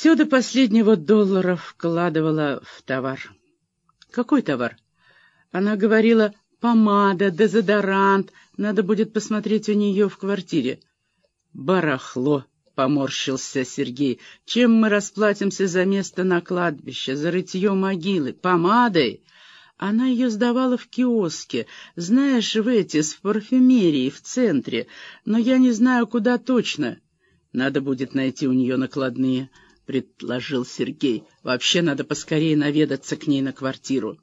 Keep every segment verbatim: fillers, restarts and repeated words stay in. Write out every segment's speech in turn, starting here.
Все до последнего доллара вкладывала в товар. Какой товар? Она говорила: помада, дезодорант, надо будет посмотреть у нее в квартире. Барахло, поморщился Сергей. Чем мы расплатимся за место на кладбище, за рытье могилы? Помадой? Она ее сдавала в киоске, знаешь, в эти, с парфюмерией, в центре, но я не знаю, куда точно. Надо будет найти у нее накладные, — предложил Сергей. Вообще надо поскорее наведаться к ней на квартиру.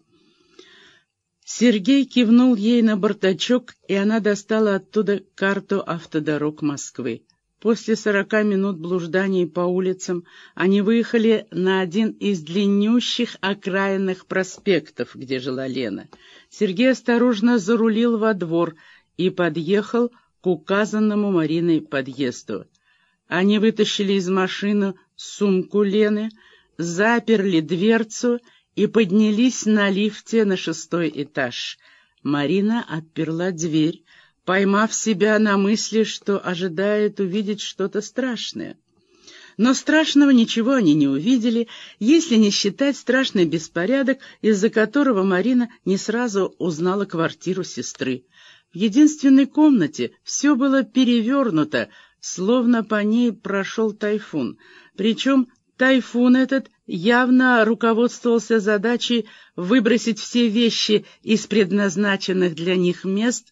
Сергей кивнул ей на бардачок, и она достала оттуда карту автодорог Москвы. После сорока минут блужданий по улицам они выехали на один из длиннющих окраинных проспектов, где жила Лена. Сергей осторожно зарулил во двор и подъехал к указанному Мариной подъезду. Они вытащили из машины сумку Лены, заперли дверцу и поднялись на лифте на шестой этаж. Марина отперла дверь, поймав себя на мысли, что ожидает увидеть что-то страшное. Но страшного ничего они не увидели, если не считать страшный беспорядок, из-за которого Марина не сразу узнала квартиру сестры. В единственной комнате все было перевернуто, словно по ней прошел тайфун. Причем тайфун этот явно руководствовался задачей выбросить все вещи из предназначенных для них мест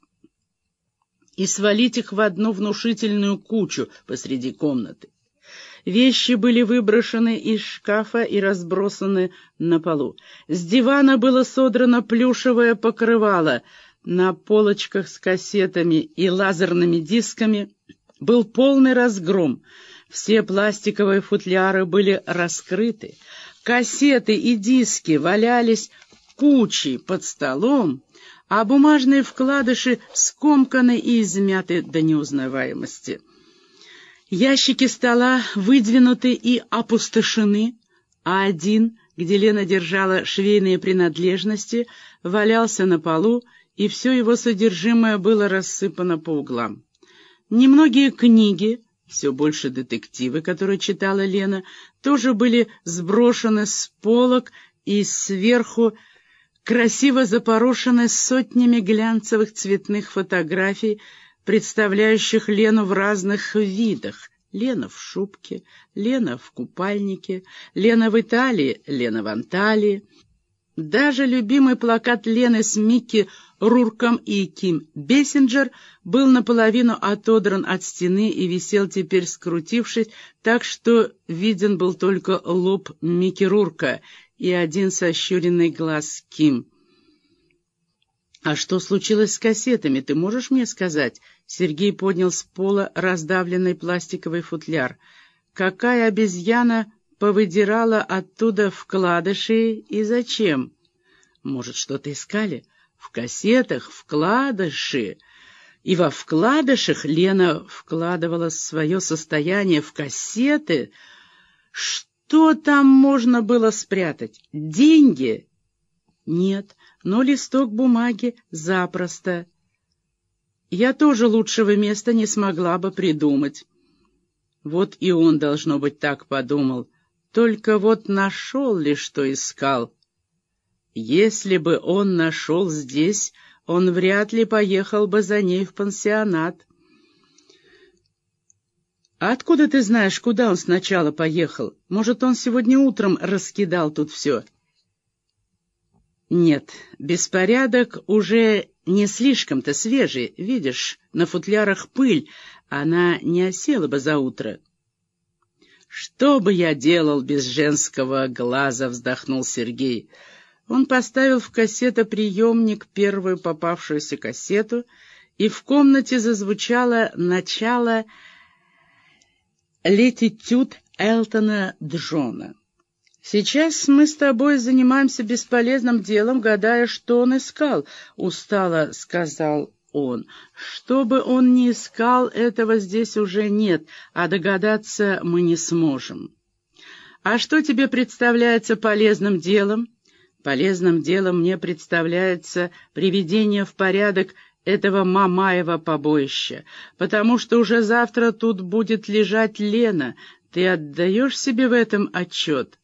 и свалить их в одну внушительную кучу посреди комнаты. Вещи были выброшены из шкафа и разбросаны на полу. С дивана было содрано плюшевое покрывало. На полочках с кассетами и лазерными дисками был полный разгром. Все пластиковые футляры были раскрыты. Кассеты и диски валялись кучей под столом, а бумажные вкладыши скомканы и измяты до неузнаваемости. Ящики стола выдвинуты и опустошены, а один, где Лена держала швейные принадлежности, валялся на полу, и все его содержимое было рассыпано по углам. Немногие книги, все больше детективы, которые читала Лена, тоже были сброшены с полок и сверху красиво запорошены сотнями глянцевых цветных фотографий, представляющих Лену в разных видах. Лена в шубке, Лена в купальнике, Лена в Италии, Лена в Анталии. Даже любимый плакат Лены с Микки Рурком и Ким Бессинджер был наполовину отодран от стены и висел теперь скрутившись, так что виден был только лоб Микки Рурка и один сощуренный глаз Ким. «А что случилось с кассетами, ты можешь мне сказать?» Сергей поднял с пола раздавленный пластиковый футляр. «Какая обезьяна повыдирала оттуда вкладыши и зачем?» «Может, что-то искали?» «В кассетах вкладыши». И во вкладышах Лена вкладывала свое состояние в кассеты. Что там можно было спрятать? Деньги? Нет, но листок бумаги запросто. Я тоже лучшего места не смогла бы придумать. Вот и он, должно быть, так подумал. Только вот нашел ли, что искал? Если бы он нашел здесь, он вряд ли поехал бы за ней в пансионат. А откуда ты знаешь, куда он сначала поехал? Может, он сегодня утром раскидал тут все? Нет, беспорядок уже не слишком-то свежий. Видишь, на футлярах пыль, она не осела бы за утро. «Что бы я делал без женского глаза?» — вздохнул Сергей. Он поставил в кассетоприемник первую попавшуюся кассету, и в комнате зазвучало начало «Летитюд» Элтона Джона. «Сейчас мы с тобой занимаемся бесполезным делом, гадая, что он искал», — устало сказал он. «Что бы он ни искал, этого здесь уже нет, а догадаться мы не сможем». «А что тебе представляется полезным делом?» «Полезным делом мне представляется приведение в порядок этого Мамаева побоища, потому что уже завтра тут будет лежать Лена. Ты отдаешь себе в этом отчет?